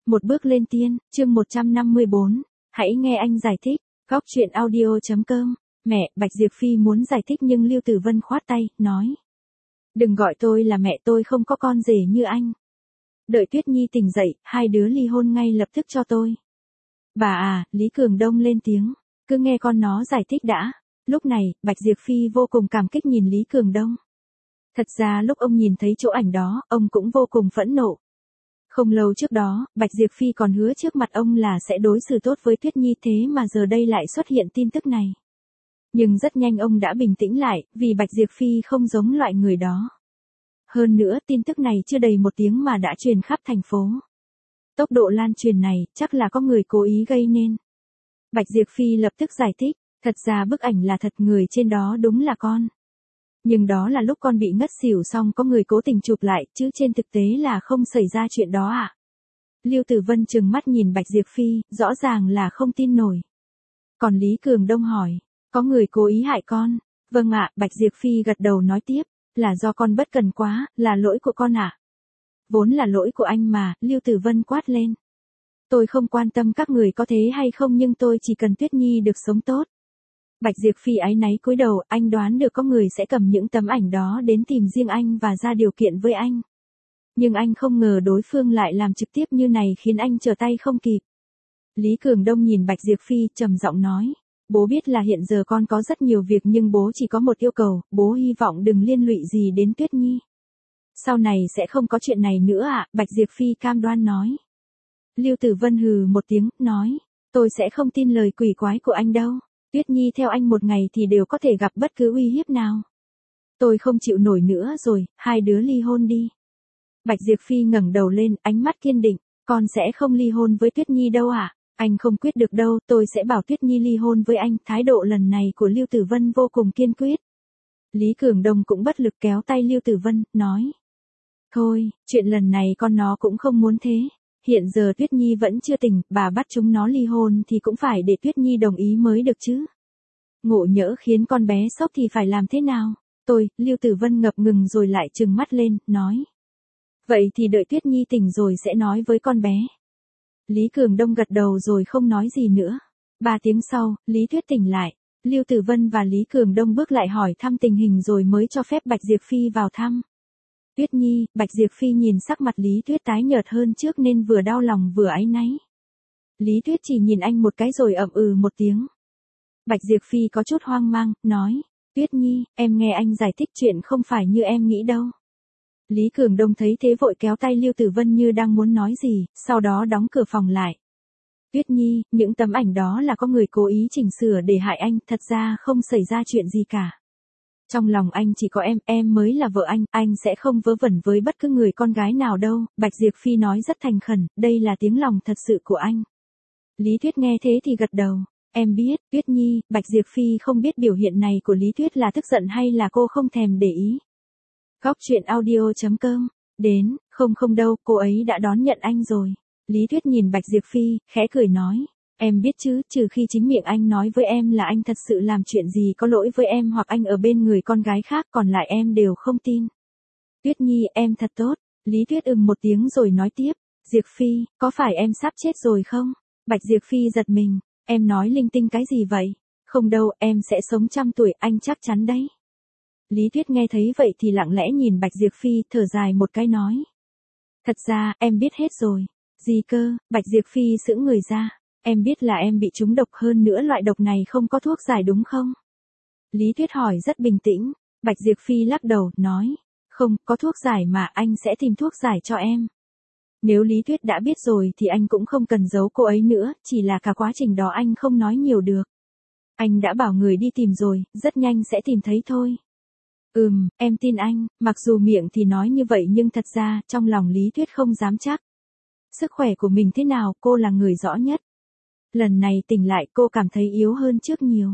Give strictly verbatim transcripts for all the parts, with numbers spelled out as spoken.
Một bước lên tiên, chương một trăm năm mươi bốn. Hãy nghe anh giải thích. Góc truyện audio chấm com. Mẹ, Bạch Diệp Phi muốn giải thích nhưng Lưu Tử Vân khoát tay, nói. Đừng gọi tôi là mẹ, tôi không có con rể như anh. Đợi Tuyết Nhi tỉnh dậy, hai đứa ly hôn ngay lập tức cho tôi. Bà à, Lý Cường Đông lên tiếng. Cứ nghe con nó giải thích đã. Lúc này, Bạch Diệp Phi vô cùng cảm kích nhìn Lý Cường Đông. Thật ra lúc ông nhìn thấy chỗ ảnh đó, ông cũng vô cùng phẫn nộ. Không lâu trước đó, Bạch Diệp Phi còn hứa trước mặt ông là sẽ đối xử tốt với Tuyết Nhi, thế mà giờ đây lại xuất hiện tin tức này. Nhưng rất nhanh ông đã bình tĩnh lại, vì Bạch Diệp Phi không giống loại người đó. Hơn nữa, tin tức này chưa đầy một tiếng mà đã truyền khắp thành phố. Tốc độ lan truyền này, chắc là có người cố ý gây nên. Bạch Diệp Phi lập tức giải thích, thật ra bức ảnh là thật, người trên đó đúng là con. Nhưng đó là lúc con bị ngất xỉu xong có người cố tình chụp lại, chứ trên thực tế là không xảy ra chuyện đó ạ. À? Lưu Tử Vân trừng mắt nhìn Bạch Diệp Phi, rõ ràng là không tin nổi. Còn Lý Cường Đông hỏi, có người cố ý hại con? Vâng ạ, Bạch Diệp Phi gật đầu nói tiếp, là do con bất cần quá, là lỗi của con ạ. À? Vốn là lỗi của anh mà, Lưu Tử Vân quát lên. Tôi không quan tâm các người có thế hay không, nhưng tôi chỉ cần Tuyết Nhi được sống tốt. Bạch Diệp Phi áy náy cúi đầu, anh đoán được có người sẽ cầm những tấm ảnh đó đến tìm riêng anh và ra điều kiện với anh. Nhưng anh không ngờ đối phương lại làm trực tiếp như này, khiến anh trở tay không kịp. Lý Cường Đông nhìn Bạch Diệp Phi trầm giọng nói, bố biết là hiện giờ con có rất nhiều việc nhưng bố chỉ có một yêu cầu, bố hy vọng đừng liên lụy gì đến Tuyết Nhi. Sau này sẽ không có chuyện này nữa ạ, à? Bạch Diệp Phi cam đoan nói. Lưu Tử Vân hừ một tiếng, nói, tôi sẽ không tin lời quỷ quái của anh đâu. Tuyết Nhi theo anh một ngày thì đều có thể gặp bất cứ uy hiếp nào. Tôi không chịu nổi nữa rồi, hai đứa ly hôn đi. Bạch Diệp Phi ngẩng đầu lên, ánh mắt kiên định, con sẽ không ly hôn với Tuyết Nhi đâu ạ. À? Anh không quyết được đâu, tôi sẽ bảo Tuyết Nhi ly hôn với anh. Thái độ lần này của Lưu Tử Vân vô cùng kiên quyết. Lý Cường Đông cũng bất lực kéo tay Lưu Tử Vân, nói. Thôi, chuyện lần này con nó cũng không muốn thế. Hiện giờ Tuyết Nhi vẫn chưa tỉnh, bà bắt chúng nó ly hôn thì cũng phải để Tuyết Nhi đồng ý mới được chứ. Ngộ nhỡ khiến con bé sốc thì phải làm thế nào? Tôi, Lưu Tử Vân ngập ngừng rồi lại trừng mắt lên, nói. Vậy thì đợi Tuyết Nhi tỉnh rồi sẽ nói với con bé. Lý Cường Đông gật đầu rồi không nói gì nữa. Ba tiếng sau, Lý Tuyết tỉnh lại. Lưu Tử Vân và Lý Cường Đông bước lại hỏi thăm tình hình rồi mới cho phép Bạch Diệp Phi vào thăm. Tuyết Nhi, Bạch Diệp Phi nhìn sắc mặt Lý Tuyết tái nhợt hơn trước nên vừa đau lòng vừa áy náy. Lý Tuyết chỉ nhìn anh một cái rồi ậm ừ một tiếng. Bạch Diệp Phi có chút hoang mang, nói, Tuyết Nhi, em nghe anh giải thích, chuyện không phải như em nghĩ đâu. Lý Cường Đông thấy thế vội kéo tay Lưu Tử Vân như đang muốn nói gì, sau đó đóng cửa phòng lại. Tuyết Nhi, những tấm ảnh đó là có người cố ý chỉnh sửa để hại anh, thật ra không xảy ra chuyện gì cả. Trong lòng anh chỉ có em, em mới là vợ anh, anh sẽ không vớ vẩn với bất cứ người con gái nào đâu. Bạch Diệp Phi nói rất thành khẩn, đây là tiếng lòng thật sự của anh. Lý Tuyết nghe thế thì gật đầu, em biết, Tuyết Nhi. Bạch Diệp Phi không biết biểu hiện này của Lý Tuyết là tức giận hay là cô không thèm để ý. Góc truyện audio chấm com, đến, không không đâu, cô ấy đã đón nhận anh rồi. Lý Tuyết nhìn Bạch Diệp Phi, khẽ cười nói. Em biết chứ, trừ khi chính miệng anh nói với em là anh thật sự làm chuyện gì có lỗi với em hoặc anh ở bên người con gái khác, còn lại em đều không tin. Tuyết Nhi, em thật tốt. Lý Tuyết ừm một tiếng rồi nói tiếp. Diệp Phi, có phải em sắp chết rồi không? Bạch Diệp Phi giật mình. Em nói linh tinh cái gì vậy? Không đâu, em sẽ sống trăm tuổi, anh chắc chắn đấy. Lý Tuyết nghe thấy vậy thì lặng lẽ nhìn Bạch Diệp Phi, thở dài một cái nói. Thật ra, em biết hết rồi. Gì cơ? Bạch Diệp Phi sững người ra. Em biết là em bị trúng độc, hơn nữa loại độc này không có thuốc giải đúng không? Lý Tuyết hỏi rất bình tĩnh. Bạch Diệp Phi lắc đầu, nói. Không, có thuốc giải mà, anh sẽ tìm thuốc giải cho em. Nếu Lý Tuyết đã biết rồi thì anh cũng không cần giấu cô ấy nữa, chỉ là cả quá trình đó anh không nói nhiều được. Anh đã bảo người đi tìm rồi, rất nhanh sẽ tìm thấy thôi. Ừm, em tin anh, mặc dù miệng thì nói như vậy nhưng thật ra, trong lòng Lý Tuyết không dám chắc. Sức khỏe của mình thế nào, cô là người rõ nhất. Lần này tỉnh lại cô cảm thấy yếu hơn trước nhiều.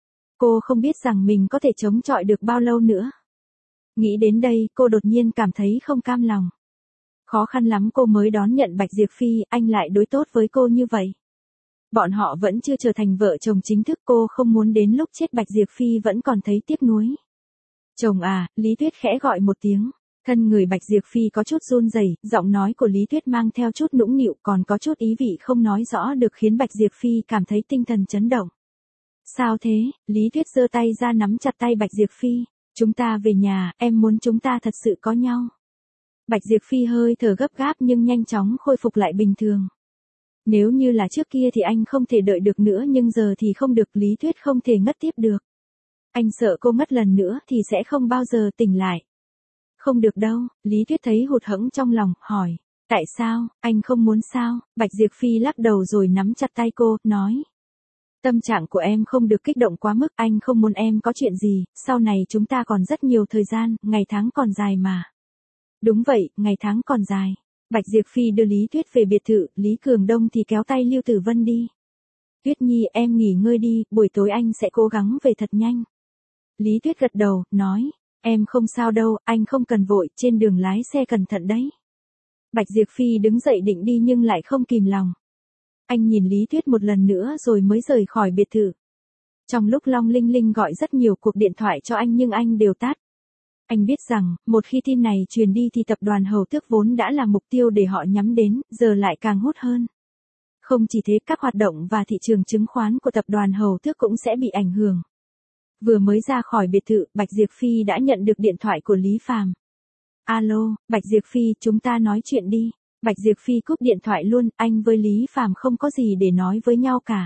Cô không biết rằng mình có thể chống chọi được bao lâu nữa. Nghĩ đến đây, cô đột nhiên cảm thấy không cam lòng. Khó khăn lắm cô mới đón nhận Bạch Diệp Phi, anh lại đối tốt với cô như vậy. Bọn họ vẫn chưa trở thành vợ chồng chính thức, cô không muốn đến lúc chết Bạch Diệp Phi vẫn còn thấy tiếc nuối. Chồng à, Lý Tuyết khẽ gọi một tiếng. Thân người Bạch Diệp Phi có chút run rẩy, giọng nói của Lý Tuyết mang theo chút nũng nịu còn có chút ý vị không nói rõ được khiến Bạch Diệp Phi cảm thấy tinh thần chấn động. Sao thế? Lý Tuyết giơ tay ra nắm chặt tay Bạch Diệp Phi. Chúng ta về nhà, em muốn chúng ta thật sự có nhau. Bạch Diệp Phi hơi thở gấp gáp nhưng nhanh chóng khôi phục lại bình thường. Nếu như là trước kia thì anh không thể đợi được nữa nhưng giờ thì không được, Lý Tuyết không thể ngất tiếp được. Anh sợ cô ngất lần nữa thì sẽ không bao giờ tỉnh lại. Không được đâu, Lý Tuyết thấy hụt hẫng trong lòng, hỏi. Tại sao, anh không muốn sao? Bạch Diệp Phi lắc đầu rồi nắm chặt tay cô, nói. Tâm trạng của em không được kích động quá mức, anh không muốn em có chuyện gì, sau này chúng ta còn rất nhiều thời gian, ngày tháng còn dài mà. Đúng vậy, ngày tháng còn dài. Bạch Diệp Phi đưa Lý Tuyết về biệt thự, Lý Cường Đông thì kéo tay Lưu Tử Vân đi. Tuyết Nhi em nghỉ ngơi đi, buổi tối anh sẽ cố gắng về thật nhanh. Lý Tuyết gật đầu, nói, em không sao đâu, anh không cần vội, trên đường lái xe cẩn thận đấy. Bạch Diệp Phi đứng dậy định đi nhưng lại không kìm lòng. Anh nhìn Lý Tuyết một lần nữa rồi mới rời khỏi biệt thự. Trong lúc Long Linh Linh gọi rất nhiều cuộc điện thoại cho anh nhưng anh đều tắt. Anh biết rằng, một khi tin này truyền đi thì tập đoàn Hầu Tước vốn đã là mục tiêu để họ nhắm đến, giờ lại càng hút hơn. Không chỉ thế, các hoạt động và thị trường chứng khoán của tập đoàn Hầu Tước cũng sẽ bị ảnh hưởng. Vừa mới ra khỏi biệt thự, Bạch Diệp Phi đã nhận được điện thoại của Lý Phàm. Alo, Bạch Diệp Phi, chúng ta nói chuyện đi. Bạch Diệp Phi cúp điện thoại luôn, anh với Lý Phàm không có gì để nói với nhau cả.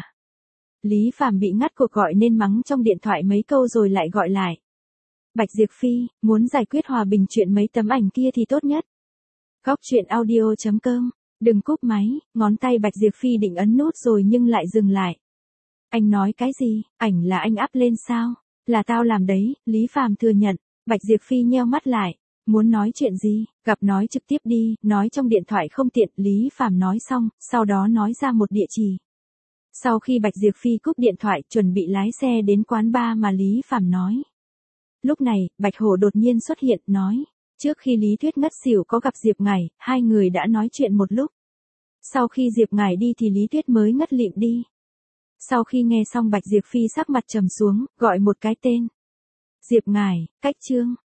Lý Phàm bị ngắt cuộc gọi nên mắng trong điện thoại mấy câu rồi lại gọi lại. Bạch Diệp Phi, muốn giải quyết hòa bình chuyện mấy tấm ảnh kia thì tốt nhất. Góc truyện audio chấm com, đừng cúp máy, ngón tay Bạch Diệp Phi định ấn nút rồi nhưng lại dừng lại. Anh nói cái gì, ảnh là anh up lên sao? Là tao làm đấy, Lý Phàm thừa nhận. Bạch Diệp Phi nheo mắt lại. Muốn nói chuyện gì, gặp nói trực tiếp đi, nói trong điện thoại không tiện, Lý Phàm nói xong, sau đó nói ra một địa chỉ. Sau khi Bạch Diệp Phi cúp điện thoại, chuẩn bị lái xe đến quán bar mà Lý Phàm nói. Lúc này, Bạch Hổ đột nhiên xuất hiện, nói, trước khi Lý Tuyết ngất xỉu có gặp Diệp Ngải, hai người đã nói chuyện một lúc. Sau khi Diệp Ngải đi thì Lý Tuyết mới ngất lịm đi. Sau khi nghe xong Bạch Diệp Phi sắc mặt trầm xuống, gọi một cái tên. Diệp Ngải, Cách Trương.